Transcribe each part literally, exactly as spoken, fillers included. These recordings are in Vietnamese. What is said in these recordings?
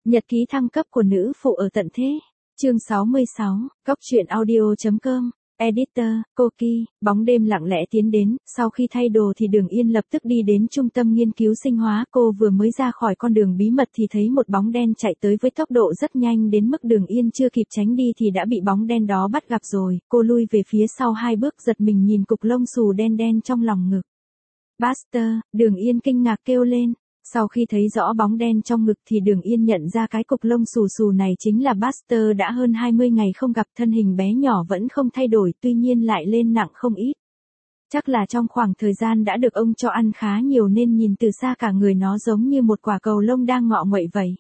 Nhật ký thăng cấp của nữ phụ ở tận thế. Chương sáu mươi sáu, Cóc truyện audio chấm com. Editor, Koki, bóng đêm lặng lẽ tiến đến, sau khi thay đồ thì Đường Yên lập tức đi đến trung tâm nghiên cứu sinh hóa, cô vừa mới ra khỏi con đường bí mật thì thấy một bóng đen chạy tới với tốc độ rất nhanh đến mức Đường Yên chưa kịp tránh đi thì đã bị bóng đen đó bắt gặp rồi, cô lui về phía sau hai bước giật mình nhìn cục lông xù đen đen trong lòng ngực. Buster, Đường Yên kinh ngạc kêu lên. Sau khi thấy rõ bóng đen trong ngực thì Đường Yên nhận ra cái cục lông xù xù này chính là Buster, đã hơn hai mươi ngày không gặp, thân hình bé nhỏ vẫn không thay đổi, tuy nhiên lại lên nặng không ít. Chắc là trong khoảng thời gian đã được ông cho ăn khá nhiều nên nhìn từ xa cả người nó giống như một quả cầu lông đang ngọ nguậy vậy.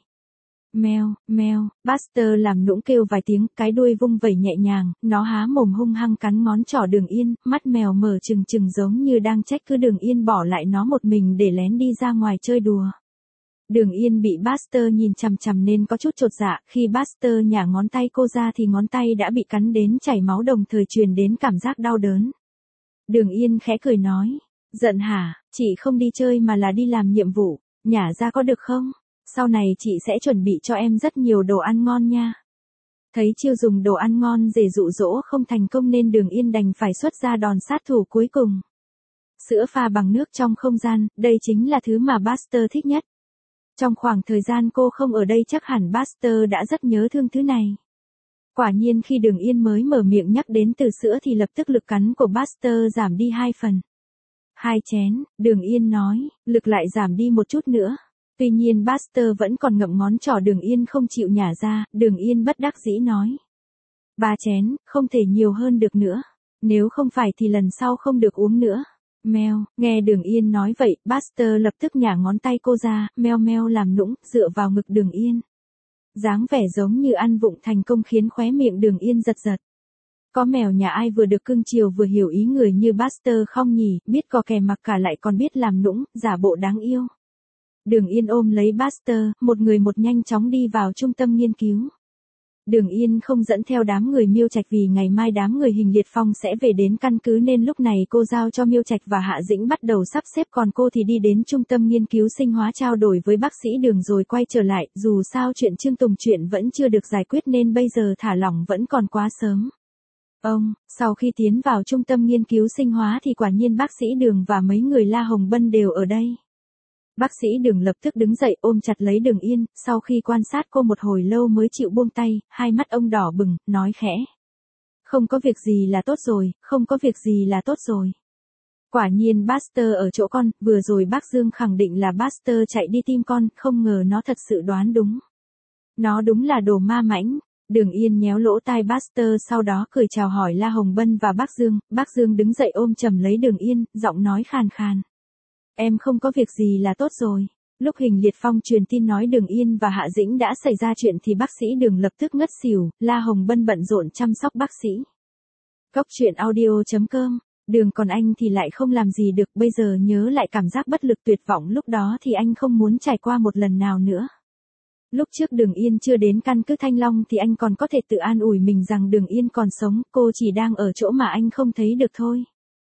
Meo, meo, Buster làm nũng kêu vài tiếng, cái đuôi vung vẩy nhẹ nhàng, nó há mồm hung hăng cắn ngón trỏ Đường Yên, mắt mèo mở trừng trừng giống như đang trách cứ Đường Yên bỏ lại nó một mình để lén đi ra ngoài chơi đùa. Đường Yên bị Buster nhìn chằm chằm nên có chút chột dạ, khi Buster nhả ngón tay cô ra thì ngón tay đã bị cắn đến chảy máu đồng thời truyền đến cảm giác đau đớn. Đường Yên khẽ cười nói, giận hả, chị không đi chơi mà là đi làm nhiệm vụ, nhả ra có được không? Sau này chị sẽ chuẩn bị cho em rất nhiều đồ ăn ngon nha. Thấy chiêu dùng đồ ăn ngon để dụ dỗ không thành công nên Đường Yên đành phải xuất ra đòn sát thủ cuối cùng. Sữa pha bằng nước trong không gian, đây chính là thứ mà Buster thích nhất. Trong khoảng thời gian cô không ở đây chắc hẳn Buster đã rất nhớ thương thứ này. Quả nhiên khi Đường Yên mới mở miệng nhắc đến từ sữa thì lập tức lực cắn của Buster giảm đi hai phần. Hai chén, Đường Yên nói, lực lại giảm đi một chút nữa. Tuy nhiên Buster vẫn còn ngậm ngón trỏ Đường Yên không chịu nhả ra, Đường Yên bất đắc dĩ nói. Ba chén, không thể nhiều hơn được nữa. Nếu không phải thì lần sau không được uống nữa. Meo, nghe Đường Yên nói vậy, Buster lập tức nhả ngón tay cô ra, meo meo làm nũng, dựa vào ngực Đường Yên. Dáng vẻ giống như ăn vụng thành công khiến khóe miệng Đường Yên giật giật. Có mèo nhà ai vừa được cưng chiều vừa hiểu ý người như Buster không nhỉ, biết có kè mặc cả lại còn biết làm nũng, giả bộ đáng yêu. Đường Yên ôm lấy Buster, một người một nhanh chóng đi vào trung tâm nghiên cứu. Đường Yên không dẫn theo đám người Miêu Trạch vì ngày mai đám người Hình Liệt Phong sẽ về đến căn cứ nên lúc này cô giao cho Miêu Trạch và Hạ Dĩnh bắt đầu sắp xếp, còn cô thì đi đến trung tâm nghiên cứu sinh hóa trao đổi với bác sĩ Đường rồi quay trở lại, dù sao chuyện Trương Tùng chuyện vẫn chưa được giải quyết nên bây giờ thả lỏng vẫn còn quá sớm. Ông, sau khi tiến vào trung tâm nghiên cứu sinh hóa thì quả nhiên bác sĩ Đường và mấy người La Hồng Bân đều ở đây. Bác sĩ Đường lập tức đứng dậy ôm chặt lấy Đường Yên, sau khi quan sát cô một hồi lâu mới chịu buông tay, hai mắt ông đỏ bừng, nói khẽ. Không có việc gì là tốt rồi, không có việc gì là tốt rồi. Quả nhiên Buster ở chỗ con, vừa rồi bác Dương khẳng định là Buster chạy đi tìm con, không ngờ nó thật sự đoán đúng. Nó đúng là đồ ma mãnh. Đường Yên nhéo lỗ tai Buster sau đó cười chào hỏi La Hồng Bân và bác Dương, bác Dương đứng dậy ôm chầm lấy Đường Yên, giọng nói khàn khàn. Em không có việc gì là tốt rồi. Lúc Hình Liệt Phong truyền tin nói Đường Yên và Hạ Dĩnh đã xảy ra chuyện thì bác sĩ Đường lập tức ngất xỉu, La Hồng Bân bận rộn chăm sóc bác sĩ. Cóc truyện audio chấm com. Đường còn anh thì lại không làm gì được, bây giờ nhớ lại cảm giác bất lực tuyệt vọng lúc đó thì anh không muốn trải qua một lần nào nữa. Lúc trước Đường Yên chưa đến căn cứ Thanh Long thì anh còn có thể tự an ủi mình rằng Đường Yên còn sống, cô chỉ đang ở chỗ mà anh không thấy được thôi.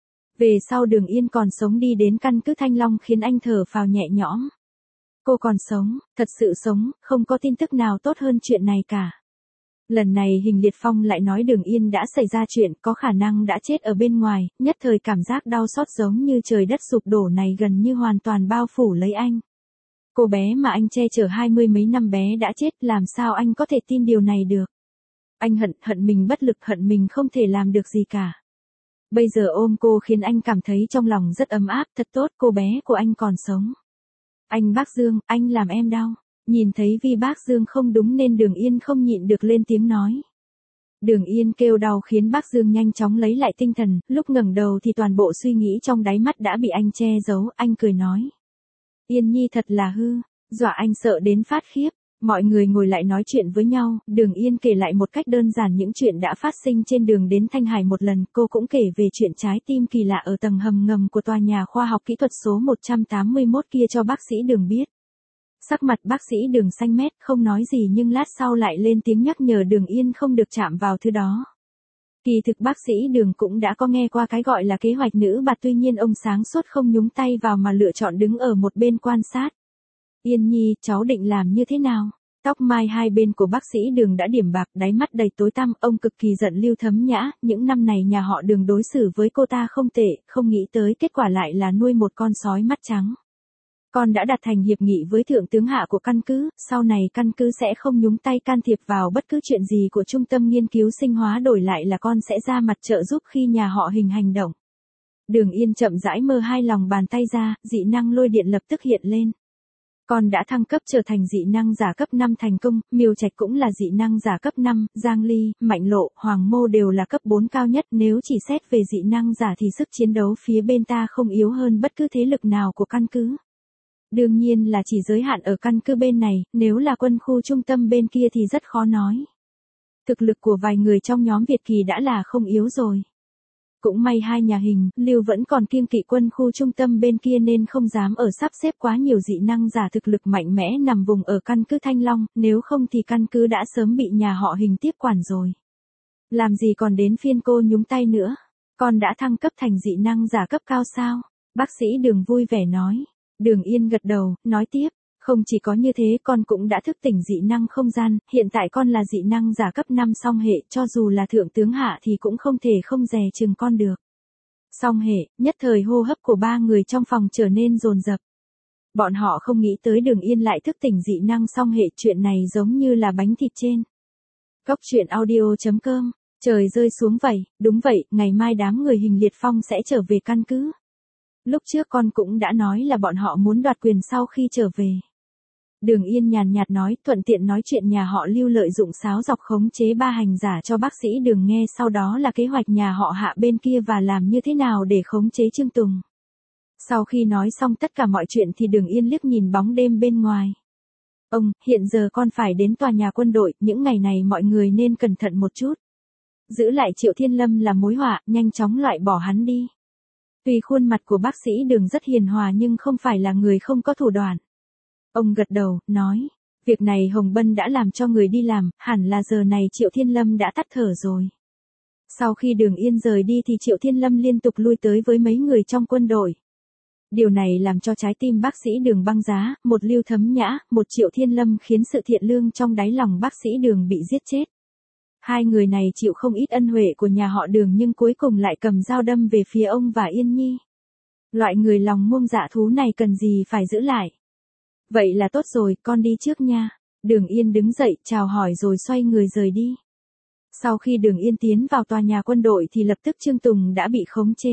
Về sau Đường Yên còn sống đi đến căn cứ Thanh Long khiến anh thở phào nhẹ nhõm. Cô còn sống, thật sự sống, không có tin tức nào tốt hơn chuyện này cả. Lần này Hình Liệt Phong lại nói Đường Yên đã xảy ra chuyện, có khả năng đã chết ở bên ngoài, nhất thời cảm giác đau xót giống như trời đất sụp đổ này gần như hoàn toàn bao phủ lấy anh. Cô bé mà anh che chở hai mươi mấy năm bé đã chết, làm sao anh có thể tin điều này được. Anh hận, hận mình bất lực, hận mình không thể làm được gì cả. Bây giờ ôm cô khiến anh cảm thấy trong lòng rất ấm áp, thật tốt, cô bé của anh còn sống. Anh bác Dương, anh làm em đau. Nhìn thấy vì bác Dương không đúng nên Đường Yên không nhịn được lên tiếng nói. Đường Yên kêu đau khiến bác Dương nhanh chóng lấy lại tinh thần, lúc ngẩng đầu thì toàn bộ suy nghĩ trong đáy mắt đã bị anh che giấu, anh cười nói. Yên Nhi thật là hư, dọa anh sợ đến phát khiếp. Mọi người ngồi lại nói chuyện với nhau, Đường Yên kể lại một cách đơn giản những chuyện đã phát sinh trên đường đến Thanh Hải một lần, cô cũng kể về chuyện trái tim kỳ lạ ở tầng hầm ngầm của tòa nhà khoa học kỹ thuật số một trăm tám mươi mốt kia cho bác sĩ Đường biết. Sắc mặt bác sĩ Đường xanh mét, không nói gì nhưng lát sau lại lên tiếng nhắc nhở Đường Yên không được chạm vào thứ đó. Kỳ thực bác sĩ Đường cũng đã có nghe qua cái gọi là kế hoạch nữ bạt, tuy nhiên ông sáng suốt không nhúng tay vào mà lựa chọn đứng ở một bên quan sát. Yên Nhi, cháu định làm như thế nào? Tóc mai hai bên của bác sĩ Đường đã điểm bạc, đáy mắt đầy tối tăm, ông cực kỳ giận Lưu Thấm Nhã, những năm này nhà họ Đường đối xử với cô ta không tệ, không nghĩ tới kết quả lại là nuôi một con sói mắt trắng. Con đã đạt thành hiệp nghị với thượng tướng hạ của căn cứ, sau này căn cứ sẽ không nhúng tay can thiệp vào bất cứ chuyện gì của trung tâm nghiên cứu sinh hóa, đổi lại là con sẽ ra mặt trợ giúp khi nhà họ Hình hành động. Đường Yên chậm rãi mơ hai lòng bàn tay ra, dị năng lôi điện lập tức hiện lên. Con đã thăng cấp trở thành dị năng giả cấp năm thành công, Miêu Trạch cũng là dị năng giả cấp năm, Giang Ly, Mạnh Lộ, Hoàng Mô đều là cấp bốn cao nhất, nếu chỉ xét về dị năng giả thì sức chiến đấu phía bên ta không yếu hơn bất cứ thế lực nào của căn cứ. Đương nhiên là chỉ giới hạn ở căn cứ bên này, nếu là quân khu trung tâm bên kia thì rất khó nói. Thực lực của vài người trong nhóm Việt Kỳ đã là không yếu rồi. Cũng may hai nhà Hình, Lưu vẫn còn kiêng kỵ quân khu trung tâm bên kia nên không dám ở sắp xếp quá nhiều dị năng giả thực lực mạnh mẽ nằm vùng ở căn cứ Thanh Long, nếu không thì căn cứ đã sớm bị nhà họ Hình tiếp quản rồi. Làm gì còn đến phiên cô nhúng tay nữa, con đã thăng cấp thành dị năng giả cấp cao sao? Bác sĩ Đường vui vẻ nói. Đường Yên gật đầu, nói tiếp, không chỉ có như thế con cũng đã thức tỉnh dị năng không gian, hiện tại con là dị năng giả cấp năm song hệ, cho dù là thượng tướng hạ thì cũng không thể không dè chừng con được. Song hệ, nhất thời hô hấp của ba người trong phòng trở nên dồn dập. Bọn họ không nghĩ tới Đường Yên lại thức tỉnh dị năng song hệ, chuyện này giống như là bánh thịt trên. Cốc truyện audio chấm com, trời rơi xuống vậy, đúng vậy, ngày mai đám người Hình Liệt Phong sẽ trở về căn cứ. Lúc trước con cũng đã nói là bọn họ muốn đoạt quyền sau khi trở về. Đường Yên nhàn nhạt nói, thuận tiện nói chuyện nhà họ Lưu lợi dụng sáo dọc khống chế ba hành giả cho bác sĩ Đường nghe, sau đó là kế hoạch nhà họ Hạ bên kia và làm như thế nào để khống chế Trương Tùng. Sau khi nói xong tất cả mọi chuyện thì Đường Yên liếc nhìn bóng đêm bên ngoài. Ông, hiện giờ con phải đến tòa nhà quân đội, những ngày này mọi người nên cẩn thận một chút. Giữ lại Triệu Thiên Lâm là mối họa, nhanh chóng loại bỏ hắn đi. Tuy khuôn mặt của bác sĩ Đường rất hiền hòa nhưng không phải là người không có thủ đoạn. Ông gật đầu, nói, việc này Hồng Bân đã làm cho người đi làm, hẳn là giờ này Triệu Thiên Lâm đã tắt thở rồi. Sau khi Đường Yên rời đi thì Triệu Thiên Lâm liên tục lui tới với mấy người trong quân đội. Điều này làm cho trái tim bác sĩ Đường băng giá, một Lưu Thấm Nhã, một Triệu Thiên Lâm khiến sự thiện lương trong đáy lòng bác sĩ Đường bị giết chết. Hai người này chịu không ít ân huệ của nhà họ Đường nhưng cuối cùng lại cầm dao đâm về phía ông và Yên Nhi. Loại người lòng muông dạ thú này cần gì phải giữ lại. Vậy là tốt rồi, con đi trước nha. Đường Yên đứng dậy, chào hỏi rồi xoay người rời đi. Sau khi Đường Yên tiến vào tòa nhà quân đội thì lập tức Trương Tùng đã bị khống chế.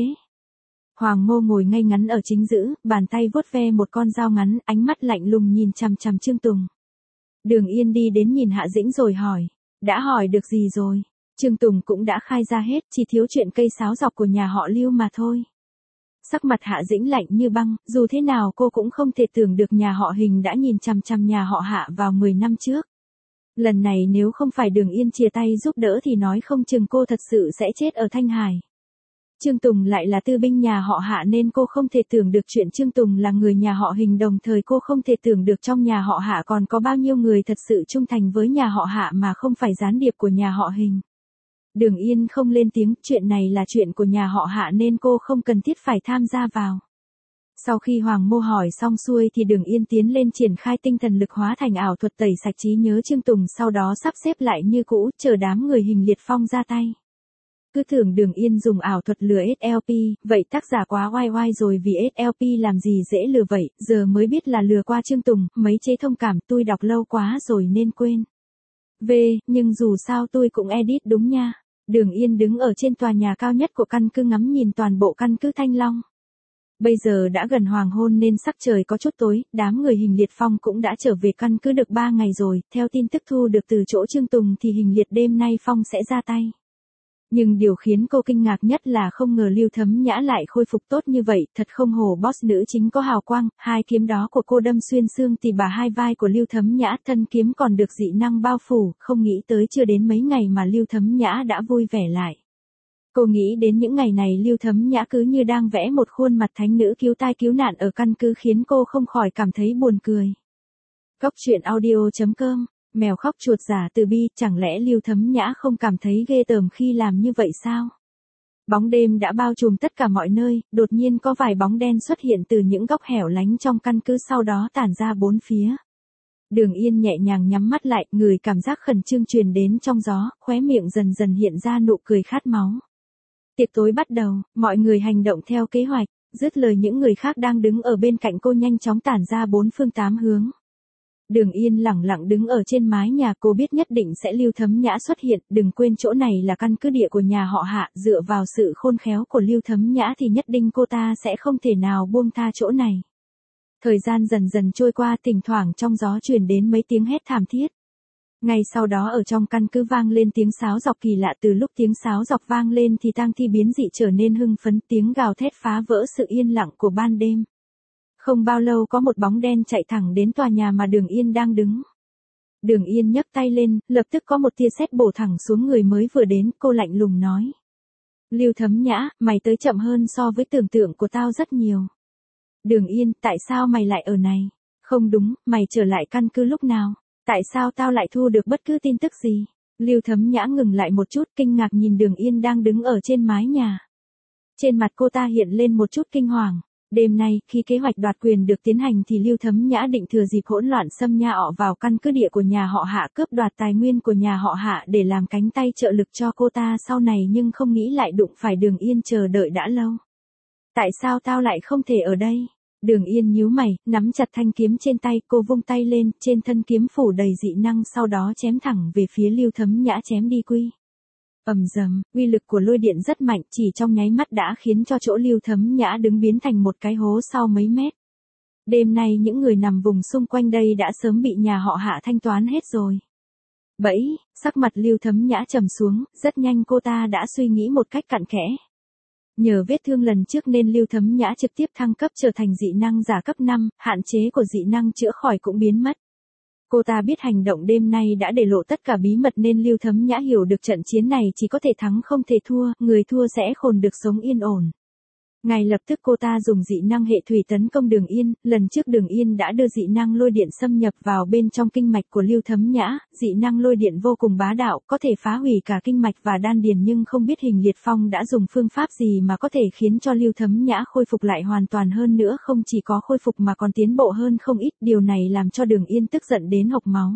Hoàng Mô ngồi ngay ngắn ở chính giữa, bàn tay vuốt ve một con dao ngắn, ánh mắt lạnh lùng nhìn chằm chằm Trương Tùng. Đường Yên đi đến nhìn Hạ Dĩnh rồi hỏi. Đã hỏi được gì rồi? Trương Tùng cũng đã khai ra hết, chỉ thiếu chuyện cây sáo dọc của nhà họ Lưu mà thôi. Sắc mặt Hạ Dĩnh lạnh như băng, dù thế nào cô cũng không thể tưởng được nhà họ Hình đã nhìn chằm chằm nhà họ Hạ vào mười năm trước. Lần này nếu không phải Đường Yên chia tay giúp đỡ thì nói không chừng cô thật sự sẽ chết ở Thanh Hải. Trương Tùng lại là tư binh nhà họ Hạ nên cô không thể tưởng được chuyện Trương Tùng là người nhà họ Hình, đồng thời cô không thể tưởng được trong nhà họ Hạ còn có bao nhiêu người thật sự trung thành với nhà họ Hạ mà không phải gián điệp của nhà họ Hình. Đường Yên không lên tiếng, chuyện này là chuyện của nhà họ Hạ nên cô không cần thiết phải tham gia vào. Sau khi Hoàng Mô hỏi xong xuôi thì Đường Yên tiến lên triển khai tinh thần lực hóa thành ảo thuật tẩy sạch trí nhớ Trương Tùng, sau đó sắp xếp lại như cũ, chờ đám người Hình Liệt Phong ra tay. Cứ tưởng Đường Yên dùng ảo thuật lừa ét lờ pê, vậy tác giả quá oai oai rồi, vì ét lờ pê làm gì dễ lừa vậy, giờ mới biết là lừa qua Trương Tùng, mấy chế thông cảm tôi đọc lâu quá rồi nên quên. V, nhưng dù sao tôi cũng edit đúng nha. Đường Yên đứng ở trên tòa nhà cao nhất của căn cứ ngắm nhìn toàn bộ căn cứ Thanh Long. Bây giờ đã gần hoàng hôn nên sắc trời có chút tối, đám người Hình Liệt Phong cũng đã trở về căn cứ được ba ngày rồi, theo tin tức thu được từ chỗ Trương Tùng thì Hình Liệt đêm nay Phong sẽ ra tay. Nhưng điều khiến cô kinh ngạc nhất là không ngờ Lưu Thấm Nhã lại khôi phục tốt như vậy, thật không hổ boss nữ chính có hào quang, hai kiếm đó của cô đâm xuyên xương tỉ bà hai vai của Lưu Thấm Nhã, thân kiếm còn được dị năng bao phủ, không nghĩ tới chưa đến mấy ngày mà Lưu Thấm Nhã đã vui vẻ lại. Cô nghĩ đến những ngày này Lưu Thấm Nhã cứ như đang vẽ một khuôn mặt thánh nữ cứu tai cứu nạn ở căn cứ khiến cô không khỏi cảm thấy buồn cười. Cốc truyện audio chấm com. Mèo khóc chuột giả từ bi, chẳng lẽ Lưu Thấm Nhã không cảm thấy ghê tởm khi làm như vậy sao? Bóng đêm đã bao trùm tất cả mọi nơi, đột nhiên có vài bóng đen xuất hiện từ những góc hẻo lánh trong căn cứ, sau đó tản ra bốn phía. Đường Yên nhẹ nhàng nhắm mắt lại, người cảm giác khẩn trương truyền đến trong gió, khóe miệng dần dần hiện ra nụ cười khát máu. Tiệc tối bắt đầu, mọi người hành động theo kế hoạch, dứt lời những người khác đang đứng ở bên cạnh cô nhanh chóng tản ra bốn phương tám hướng. Đường Yên lẳng lặng đứng ở trên mái nhà, cô biết nhất định sẽ Lưu Thấm Nhã xuất hiện, đừng quên chỗ này là căn cứ địa của nhà họ Hạ, dựa vào sự khôn khéo của Lưu Thấm Nhã thì nhất định cô ta sẽ không thể nào buông tha chỗ này. Thời gian dần dần trôi qua, thỉnh thoảng trong gió truyền đến mấy tiếng hét thảm thiết. Ngay sau đó ở trong căn cứ vang lên tiếng sáo dọc kỳ lạ, từ lúc tiếng sáo dọc vang lên thì tang thi biến dị trở nên hưng phấn, tiếng gào thét phá vỡ sự yên lặng của ban đêm. Không bao lâu có một bóng đen chạy thẳng đến tòa nhà mà Đường Yên đang đứng. Đường Yên nhấc tay lên, lập tức có một tia sét bổ thẳng xuống người mới vừa đến, cô lạnh lùng nói. Lưu Thấm Nhã, mày tới chậm hơn so với tưởng tượng của tao rất nhiều. Đường Yên, tại sao mày lại ở này? Không đúng, mày trở lại căn cứ lúc nào? Tại sao tao lại thu được bất cứ tin tức gì? Lưu Thấm Nhã ngừng lại một chút, kinh ngạc nhìn Đường Yên đang đứng ở trên mái nhà. Trên mặt cô ta hiện lên một chút kinh hoàng. Đêm nay, khi kế hoạch đoạt quyền được tiến hành thì Lưu Thấm Nhã định thừa dịp hỗn loạn xâm nha ọ vào căn cứ địa của nhà họ Hạ, cướp đoạt tài nguyên của nhà họ Hạ để làm cánh tay trợ lực cho cô ta sau này, nhưng không nghĩ lại đụng phải Đường Yên chờ đợi đã lâu. Tại sao tao lại không thể ở đây? Đường Yên nhíu mày, nắm chặt thanh kiếm trên tay, cô vung tay lên, trên thân kiếm phủ đầy dị năng, sau đó chém thẳng về phía Lưu Thấm Nhã, chém đi quy. Ầm dầm, uy lực của lôi điện rất mạnh, chỉ trong nháy mắt đã khiến cho chỗ Lưu Thấm Nhã đứng biến thành một cái hố sau mấy mét. Đêm nay những người nằm vùng xung quanh đây đã sớm bị nhà họ Hạ thanh toán hết rồi. Bẫy, sắc mặt Lưu Thấm Nhã trầm xuống, rất nhanh cô ta đã suy nghĩ một cách cặn kẽ. Nhờ vết thương lần trước nên Lưu Thấm Nhã trực tiếp thăng cấp trở thành dị năng giả cấp năm, hạn chế của dị năng chữa khỏi cũng biến mất. Cô ta biết hành động đêm nay đã để lộ tất cả bí mật nên Lưu Thấm Nhã hiểu được trận chiến này chỉ có thể thắng không thể thua, người thua sẽ khôn được sống yên ổn. Ngay lập tức cô ta dùng dị năng hệ thủy tấn công Đường Yên, lần trước Đường Yên đã đưa dị năng lôi điện xâm nhập vào bên trong kinh mạch của Lưu Thấm Nhã, dị năng lôi điện vô cùng bá đạo, có thể phá hủy cả kinh mạch và đan điền, nhưng không biết Hình Liệt Phong đã dùng phương pháp gì mà có thể khiến cho Lưu Thấm Nhã khôi phục lại hoàn toàn, hơn nữa không chỉ có khôi phục mà còn tiến bộ hơn không ít, điều này làm cho Đường Yên tức giận đến hộc máu.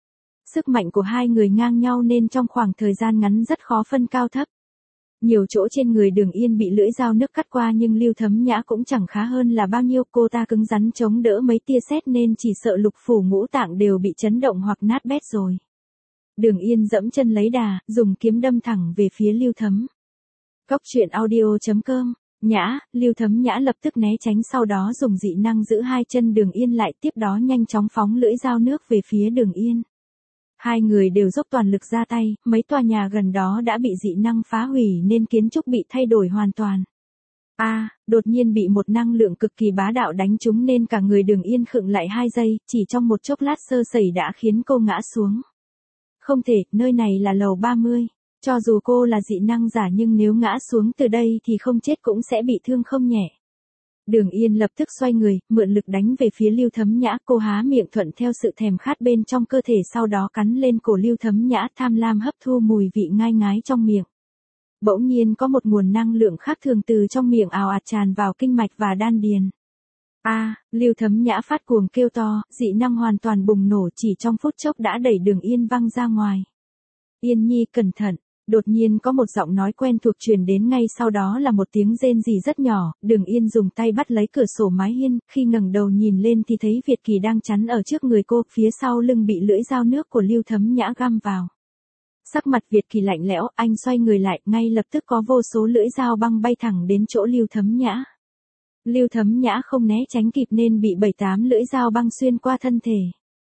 Sức mạnh của hai người ngang nhau nên trong khoảng thời gian ngắn rất khó phân cao thấp. Nhiều chỗ trên người Đường Yên bị lưỡi dao nước cắt qua nhưng Lưu Thấm Nhã cũng chẳng khá hơn là bao nhiêu, cô ta cứng rắn chống đỡ mấy tia sét nên chỉ sợ lục phủ ngũ tạng đều bị chấn động hoặc nát bét rồi. Đường Yên dẫm chân lấy đà, dùng kiếm đâm thẳng về phía Lưu Thấm. Cốc truyện audio chấm com. Nhã, Lưu Thấm Nhã lập tức né tránh, sau đó dùng dị năng giữ hai chân Đường Yên lại, tiếp đó nhanh chóng phóng lưỡi dao nước về phía Đường Yên. Hai người đều dốc toàn lực ra tay, mấy tòa nhà gần đó đã bị dị năng phá hủy nên kiến trúc bị thay đổi hoàn toàn. A, à, đột nhiên bị một năng lượng cực kỳ bá đạo đánh trúng nên cả người Đường Yên khựng lại hai giây, chỉ trong một chốc lát sơ sẩy đã khiến cô ngã xuống. Không thể, nơi này là lầu ba mươi. Cho dù cô là dị năng giả nhưng nếu ngã xuống từ đây thì không chết cũng sẽ bị thương không nhẹ. Đường Yên lập tức xoay người, mượn lực đánh về phía Lưu Thấm Nhã, cô há miệng thuận theo sự thèm khát bên trong cơ thể, sau đó cắn lên cổ Lưu Thấm Nhã, tham lam hấp thu mùi vị ngai ngái trong miệng. Bỗng nhiên có một nguồn năng lượng khác thường từ trong miệng ào ạt tràn vào kinh mạch và đan điền. A, à, Lưu Thấm Nhã phát cuồng kêu to, dị năng hoàn toàn bùng nổ, chỉ trong phút chốc đã đẩy Đường Yên văng ra ngoài. Yên Nhi cẩn thận. Đột nhiên có một giọng nói quen thuộc truyền đến, ngay sau đó là một tiếng rên rỉ rất nhỏ, Đường Yên dùng tay bắt lấy cửa sổ mái hiên, khi ngẩng đầu nhìn lên thì thấy Việt Kỳ đang chắn ở trước người cô, phía sau lưng bị lưỡi dao nước của Lưu Thấm Nhã găm vào. Sắc mặt Việt Kỳ lạnh lẽo, anh xoay người lại, ngay lập tức có vô số lưỡi dao băng bay thẳng đến chỗ Lưu Thấm Nhã. Lưu Thấm Nhã không né tránh kịp nên bị bảy tám lưỡi dao băng xuyên qua thân thể.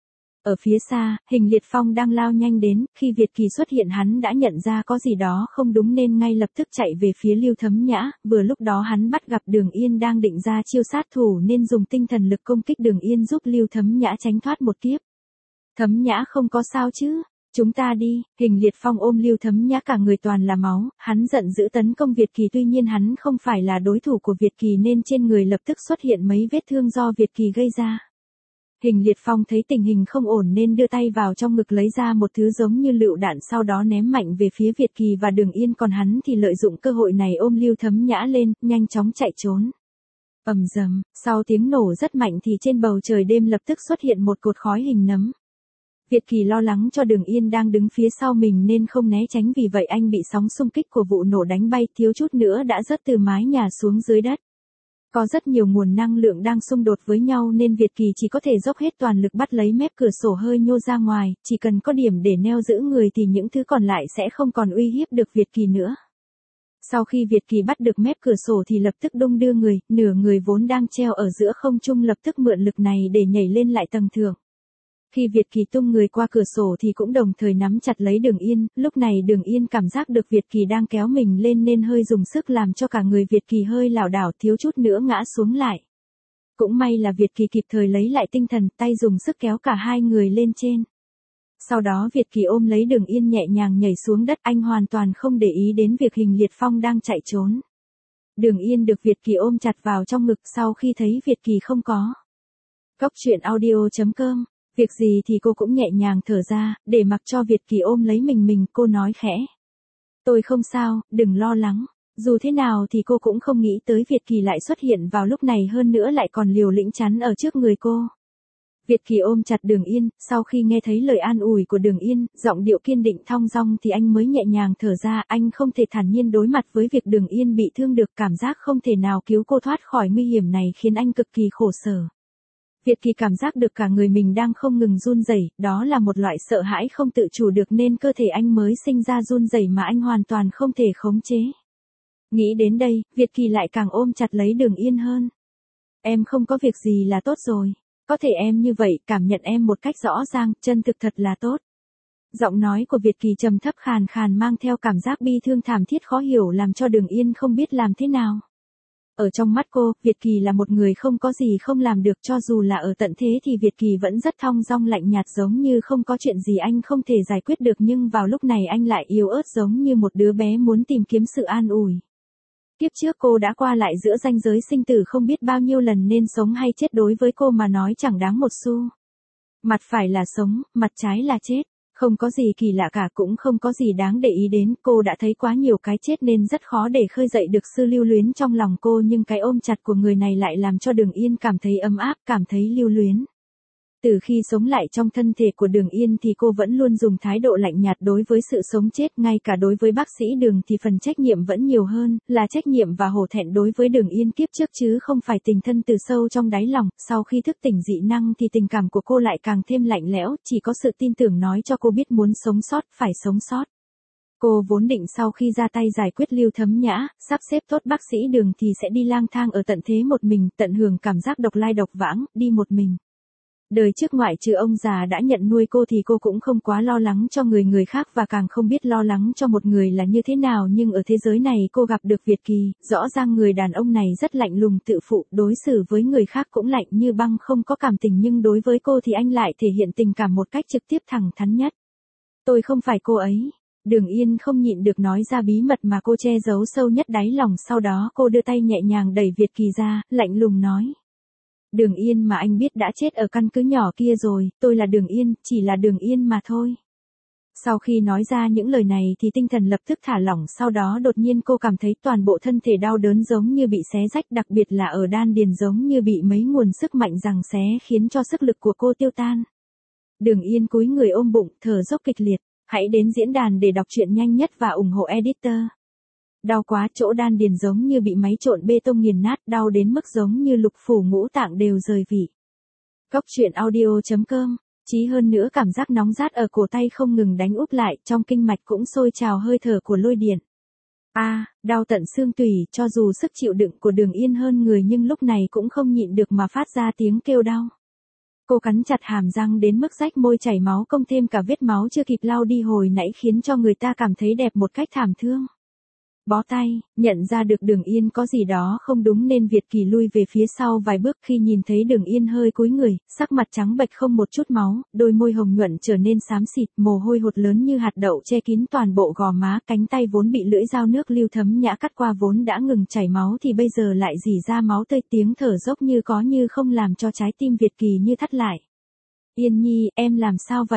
Ở phía xa, Hình Liệt Phong đang lao nhanh đến, khi Việt Kỳ xuất hiện hắn đã nhận ra có gì đó không đúng nên ngay lập tức chạy về phía Lưu Thấm Nhã, vừa lúc đó hắn bắt gặp Đường Yên đang định ra chiêu sát thủ nên dùng tinh thần lực công kích Đường Yên giúp Lưu Thấm Nhã tránh thoát một kiếp. Thấm Nhã không có sao chứ? Chúng ta đi. Hình Liệt Phong ôm Lưu Thấm Nhã cả người toàn là máu, hắn giận dữ tấn công Việt Kỳ, tuy nhiên hắn không phải là đối thủ của Việt Kỳ nên trên người lập tức xuất hiện mấy vết thương do Việt Kỳ gây ra. Hình Liệt Phong thấy tình hình không ổn nên đưa tay vào trong ngực lấy ra một thứ giống như lựu đạn, sau đó ném mạnh về phía Việt Kỳ và Đường Yên, còn hắn thì lợi dụng cơ hội này ôm Lưu Thấm Nhã lên, nhanh chóng chạy trốn. Ầm dầm, sau tiếng nổ rất mạnh thì trên bầu trời đêm lập tức xuất hiện một cột khói hình nấm. Việt Kỳ lo lắng cho Đường Yên đang đứng phía sau mình nên không né tránh, vì vậy anh bị sóng xung kích của vụ nổ đánh bay, thiếu chút nữa đã rớt từ mái nhà xuống dưới đất. Có rất nhiều nguồn năng lượng đang xung đột với nhau nên Việt Kỳ chỉ có thể dốc hết toàn lực bắt lấy mép cửa sổ hơi nhô ra ngoài, chỉ cần có điểm để neo giữ người thì những thứ còn lại sẽ không còn uy hiếp được Việt Kỳ nữa. Sau khi Việt Kỳ bắt được mép cửa sổ thì lập tức đung đưa người, nửa người vốn đang treo ở giữa không trung lập tức mượn lực này để nhảy lên lại tầng thượng. Khi Việt Kỳ tung người qua cửa sổ thì cũng đồng thời nắm chặt lấy Đường Yên, lúc này Đường Yên cảm giác được Việt Kỳ đang kéo mình lên nên hơi dùng sức làm cho cả người Việt Kỳ hơi lảo đảo, thiếu chút nữa ngã xuống lại. Cũng may là Việt Kỳ kịp thời lấy lại tinh thần, tay dùng sức kéo cả hai người lên trên. Sau đó Việt Kỳ ôm lấy Đường Yên nhẹ nhàng nhảy xuống đất, anh hoàn toàn không để ý đến việc Hình Liệt Phong đang chạy trốn. Đường Yên được Việt Kỳ ôm chặt vào trong ngực sau khi thấy Việt Kỳ không có. Cốc truyện audio chấm com. Việc gì thì cô cũng nhẹ nhàng thở ra, để mặc cho Việt Kỳ ôm lấy mình mình, cô nói khẽ. Tôi không sao, đừng lo lắng. Dù thế nào thì cô cũng không nghĩ tới Việt Kỳ lại xuất hiện vào lúc này, hơn nữa lại còn liều lĩnh chắn ở trước người cô. Việt Kỳ ôm chặt Đường Yên, sau khi nghe thấy lời an ủi của Đường Yên, giọng điệu kiên định thong dong thì anh mới nhẹ nhàng thở ra, anh không thể thản nhiên đối mặt với việc Đường Yên bị thương được, cảm giác không thể nào cứu cô thoát khỏi nguy hiểm này khiến anh cực kỳ khổ sở. Việt Kỳ cảm giác được cả người mình đang không ngừng run rẩy, đó là một loại sợ hãi không tự chủ được nên cơ thể anh mới sinh ra run rẩy mà anh hoàn toàn không thể khống chế. Nghĩ đến đây, Việt Kỳ lại càng ôm chặt lấy Đường Yên hơn. Em không có việc gì là tốt rồi. Có thể em như vậy, cảm nhận em một cách rõ ràng, chân thực thật là tốt. Giọng nói của Việt Kỳ trầm thấp khàn khàn mang theo cảm giác bi thương thảm thiết khó hiểu làm cho Đường Yên không biết làm thế nào. Ở trong mắt cô, Việt Kỳ là một người không có gì không làm được, cho dù là ở tận thế thì Việt Kỳ vẫn rất thong dong lạnh nhạt, giống như không có chuyện gì anh không thể giải quyết được, nhưng vào lúc này anh lại yếu ớt giống như một đứa bé muốn tìm kiếm sự an ủi. Kiếp trước cô đã qua lại giữa ranh giới sinh tử không biết bao nhiêu lần nên sống hay chết đối với cô mà nói chẳng đáng một xu. Mặt phải là sống, mặt trái là chết. Không có gì kỳ lạ cả, cũng không có gì đáng để ý đến, cô đã thấy quá nhiều cái chết nên rất khó để khơi dậy được sự lưu luyến trong lòng cô, nhưng cái ôm chặt của người này lại làm cho Đường Yên cảm thấy ấm áp, cảm thấy lưu luyến. Từ khi sống lại trong thân thể của Đường Yên thì cô vẫn luôn dùng thái độ lạnh nhạt đối với sự sống chết, ngay cả đối với bác sĩ Đường thì phần trách nhiệm vẫn nhiều hơn, là trách nhiệm và hổ thẹn đối với Đường Yên kiếp trước chứ không phải tình thân từ sâu trong đáy lòng. Sau khi thức tỉnh dị năng thì tình cảm của cô lại càng thêm lạnh lẽo, chỉ có sự tin tưởng nói cho cô biết muốn sống sót, phải sống sót. Cô vốn định sau khi ra tay giải quyết Lưu Thấm Nhã, sắp xếp tốt bác sĩ Đường thì sẽ đi lang thang ở tận thế một mình, tận hưởng cảm giác độc lai độc vãng, đi một mình. Đời trước ngoại trừ ông già đã nhận nuôi cô thì cô cũng không quá lo lắng cho người người khác và càng không biết lo lắng cho một người là như thế nào, nhưng ở thế giới này cô gặp được Việt Kỳ, rõ ràng người đàn ông này rất lạnh lùng tự phụ, đối xử với người khác cũng lạnh như băng không có cảm tình, nhưng đối với cô thì anh lại thể hiện tình cảm một cách trực tiếp thẳng thắn nhất. Tôi không phải cô ấy. Đường Yên không nhịn được nói ra bí mật mà cô che giấu sâu nhất đáy lòng, sau đó cô đưa tay nhẹ nhàng đẩy Việt Kỳ ra, lạnh lùng nói. Đường Yên mà anh biết đã chết ở căn cứ nhỏ kia rồi, tôi là Đường Yên, chỉ là Đường Yên mà thôi. Sau khi nói ra những lời này thì tinh thần lập tức thả lỏng, sau đó đột nhiên cô cảm thấy toàn bộ thân thể đau đớn giống như bị xé rách, đặc biệt là ở đan điền giống như bị mấy nguồn sức mạnh giằng xé khiến cho sức lực của cô tiêu tan. Đường Yên cúi người ôm bụng, thở dốc kịch liệt. Hãy đến diễn đàn để đọc truyện nhanh nhất và ủng hộ editor. Đau quá, chỗ đan điền giống như bị máy trộn bê tông nghiền nát, đau đến mức giống như lục phủ ngũ tạng đều rời vị. Cốc truyện audio chấm com. Chí hơn nữa cảm giác nóng rát ở cổ tay không ngừng đánh úp lại, trong kinh mạch cũng sôi trào hơi thở của lôi điện. A, à, đau tận xương tủy, cho dù sức chịu đựng của Đường Yên hơn người nhưng lúc này cũng không nhịn được mà phát ra tiếng kêu đau. Cô cắn chặt hàm răng đến mức rách môi chảy máu, công thêm cả vết máu chưa kịp lau đi hồi nãy khiến cho người ta cảm thấy đẹp một cách thảm thương. Bó tay, nhận ra được Đường Yên có gì đó không đúng nên Việt Kỳ lui về phía sau vài bước, khi nhìn thấy Đường Yên hơi cúi người, sắc mặt trắng bệch không một chút máu, đôi môi hồng nhuận trở nên xám xịt, mồ hôi hột lớn như hạt đậu che kín toàn bộ gò má, cánh tay vốn bị lưỡi dao nước Lưu Thấm Nhã cắt qua vốn đã ngừng chảy máu thì bây giờ lại rỉ ra máu tươi, tiếng thở dốc như có như không làm cho trái tim Việt Kỳ như thắt lại. Yên Nhi, em làm sao vậy?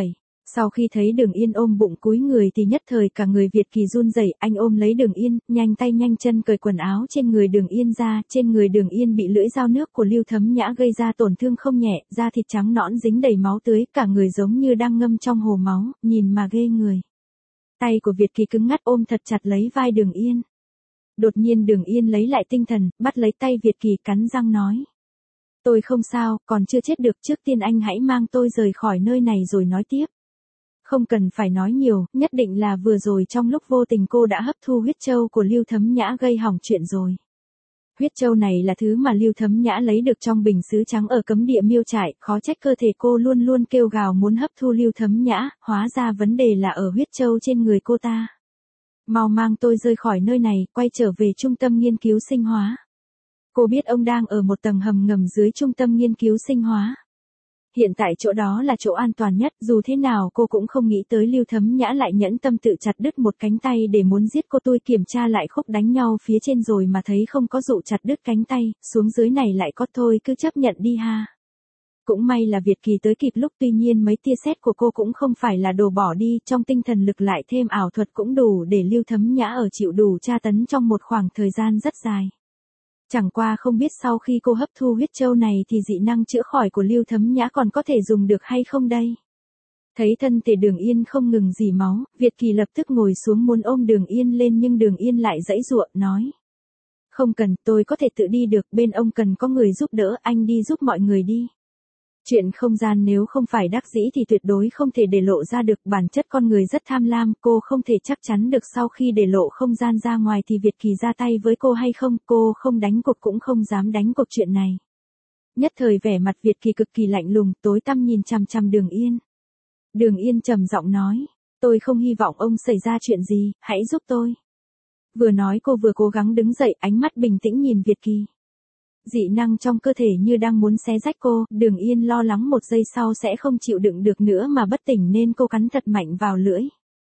Sau khi thấy Đường Yên ôm bụng cúi người thì nhất thời cả người Việt Kỳ run rẩy, anh ôm lấy Đường Yên, nhanh tay nhanh chân cởi quần áo trên người Đường Yên ra, trên người Đường Yên bị lưỡi dao nước của Lưu Thấm Nhã gây ra tổn thương không nhẹ, da thịt trắng nõn dính đầy máu tươi, cả người giống như đang ngâm trong hồ máu, nhìn mà ghê người. Tay của Việt Kỳ cứng ngắt ôm thật chặt lấy vai Đường Yên. Đột nhiên Đường Yên lấy lại tinh thần, bắt lấy tay Việt Kỳ cắn răng nói. Tôi không sao, còn chưa chết được, trước tiên anh hãy mang tôi rời khỏi nơi này rồi nói tiếp. Không cần phải nói nhiều, nhất định là vừa rồi trong lúc vô tình cô đã hấp thu huyết châu của Lưu Thấm Nhã gây hỏng chuyện rồi. Huyết châu này là thứ mà Lưu Thấm Nhã lấy được trong bình sứ trắng ở cấm địa miêu trại, khó trách cơ thể cô luôn luôn kêu gào muốn hấp thu Lưu Thấm Nhã, hóa ra vấn đề là ở huyết châu trên người cô ta. Mau mang tôi rời khỏi nơi này, quay trở về trung tâm nghiên cứu sinh hóa. Cô biết ông đang ở một tầng hầm ngầm dưới trung tâm nghiên cứu sinh hóa. Hiện tại chỗ đó là chỗ an toàn nhất, dù thế nào cô cũng không nghĩ tới Lưu Thấm Nhã lại nhẫn tâm tự chặt đứt một cánh tay để muốn giết cô. Tôi kiểm tra lại khúc đánh nhau phía trên rồi mà thấy không có dụ chặt đứt cánh tay, xuống dưới này lại có, thôi cứ chấp nhận đi ha. Cũng may là Việt Kỳ tới kịp lúc, tuy nhiên mấy tia sét của cô cũng không phải là đồ bỏ đi, trong tinh thần lực lại thêm ảo thuật cũng đủ để Lưu Thấm Nhã ở chịu đủ tra tấn trong một khoảng thời gian rất dài. Chẳng qua không biết sau khi cô hấp thu huyết châu này thì dị năng chữa khỏi của Lưu Thấm Nhã còn có thể dùng được hay không đây? Thấy thân thể Đường Yên không ngừng rỉ máu, Việt Kỳ lập tức ngồi xuống muốn ôm Đường Yên lên nhưng Đường Yên lại giãy giụa nói. Không cần, tôi có thể tự đi được, bên ông cần có người giúp đỡ, anh đi giúp mọi người đi. Chuyện không gian nếu không phải đắc dĩ thì tuyệt đối không thể để lộ ra được, bản chất con người rất tham lam, cô không thể chắc chắn được sau khi để lộ không gian ra ngoài thì Việt Kỳ ra tay với cô hay không, cô không đánh cược cũng không dám đánh cược chuyện này. Nhất thời vẻ mặt Việt Kỳ cực kỳ lạnh lùng, tối tăm nhìn chằm chằm Đường Yên. Đường Yên trầm giọng nói, tôi không hy vọng ông xảy ra chuyện gì, hãy giúp tôi. Vừa nói cô vừa cố gắng đứng dậy, ánh mắt bình tĩnh nhìn Việt Kỳ. Dị năng trong cơ thể như đang muốn xé rách cô, Đường Yên lo lắng một giây sau sẽ không chịu đựng được nữa mà bất tỉnh nên cô cắn thật mạnh vào lưỡi.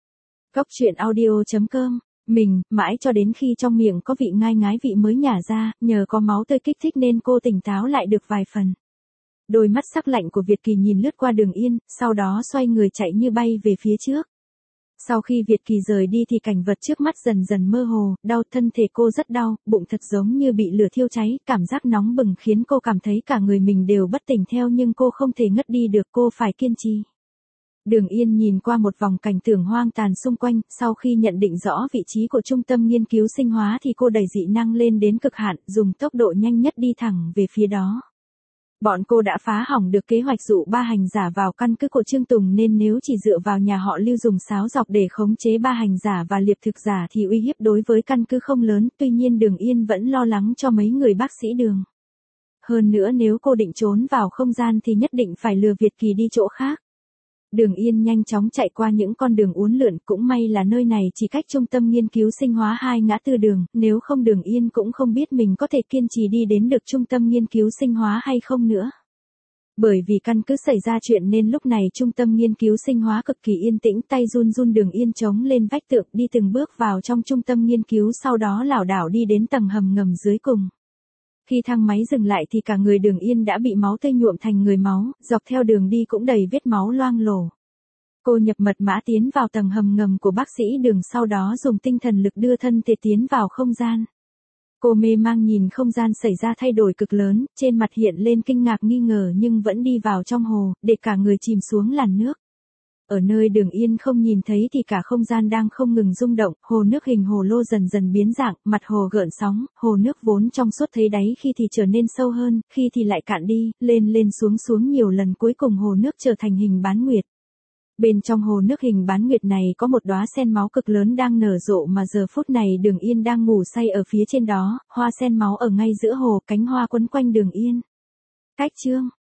Cóc truyện audio chấm com, mình, mãi cho đến khi trong miệng có vị ngai ngái vị mới nhả ra, nhờ có máu tươi kích thích nên cô tỉnh táo lại được vài phần. Đôi mắt sắc lạnh của Việt Kỳ nhìn lướt qua Đường Yên, sau đó xoay người chạy như bay về phía trước. Sau khi Việt Kỳ rời đi thì cảnh vật trước mắt dần dần mơ hồ, đau, thân thể cô rất đau, bụng thật giống như bị lửa thiêu cháy, cảm giác nóng bừng khiến cô cảm thấy cả người mình đều bất tỉnh theo nhưng cô không thể ngất đi được, cô phải kiên trì. Đường Yên nhìn qua một vòng cảnh tượng hoang tàn xung quanh, sau khi nhận định rõ vị trí của trung tâm nghiên cứu sinh hóa thì cô đẩy dị năng lên đến cực hạn, dùng tốc độ nhanh nhất đi thẳng về phía đó. Bọn cô đã phá hỏng được kế hoạch dụ ba hành giả vào căn cứ của Trương Tùng nên nếu chỉ dựa vào nhà họ Lưu dùng sáo dọc để khống chế ba hành giả và liệp thực giả thì uy hiếp đối với căn cứ không lớn, tuy nhiên Đường Yên vẫn lo lắng cho mấy người bác sĩ Đường. Hơn nữa nếu cô định trốn vào không gian thì nhất định phải lừa Việt Kỳ đi chỗ khác. Đường Yên nhanh chóng chạy qua những con đường uốn lượn, cũng may là nơi này chỉ cách trung tâm nghiên cứu sinh hóa hai ngã tư đường, nếu không Đường Yên cũng không biết mình có thể kiên trì đi đến được trung tâm nghiên cứu sinh hóa hay không nữa. Bởi vì căn cứ xảy ra chuyện nên lúc này trung tâm nghiên cứu sinh hóa cực kỳ yên tĩnh, tay run run Đường Yên chống lên vách tường đi từng bước vào trong trung tâm nghiên cứu, sau đó lảo đảo đi đến tầng hầm ngầm dưới cùng. Khi thang máy dừng lại thì cả người Đường Yên đã bị máu tươi nhuộm thành người máu, dọc theo đường đi cũng đầy vết máu loang lổ. Cô nhập mật mã tiến vào tầng hầm ngầm của bác sĩ Đường, sau đó dùng tinh thần lực đưa thân thể tiến vào không gian. Cô mê mang nhìn không gian xảy ra thay đổi cực lớn, trên mặt hiện lên kinh ngạc nghi ngờ nhưng vẫn đi vào trong hồ, để cả người chìm xuống làn nước. Ở nơi Đường Yên không nhìn thấy thì cả không gian đang không ngừng rung động, hồ nước hình hồ lô dần dần biến dạng, mặt hồ gợn sóng, hồ nước vốn trong suốt thấy đáy khi thì trở nên sâu hơn, khi thì lại cạn đi, lên lên xuống xuống nhiều lần, cuối cùng hồ nước trở thành hình bán nguyệt. Bên trong hồ nước hình bán nguyệt này có một đóa sen máu cực lớn đang nở rộ mà giờ phút này Đường Yên đang ngủ say ở phía trên đó, hoa sen máu ở ngay giữa hồ, cánh hoa quấn quanh Đường Yên. Cách chương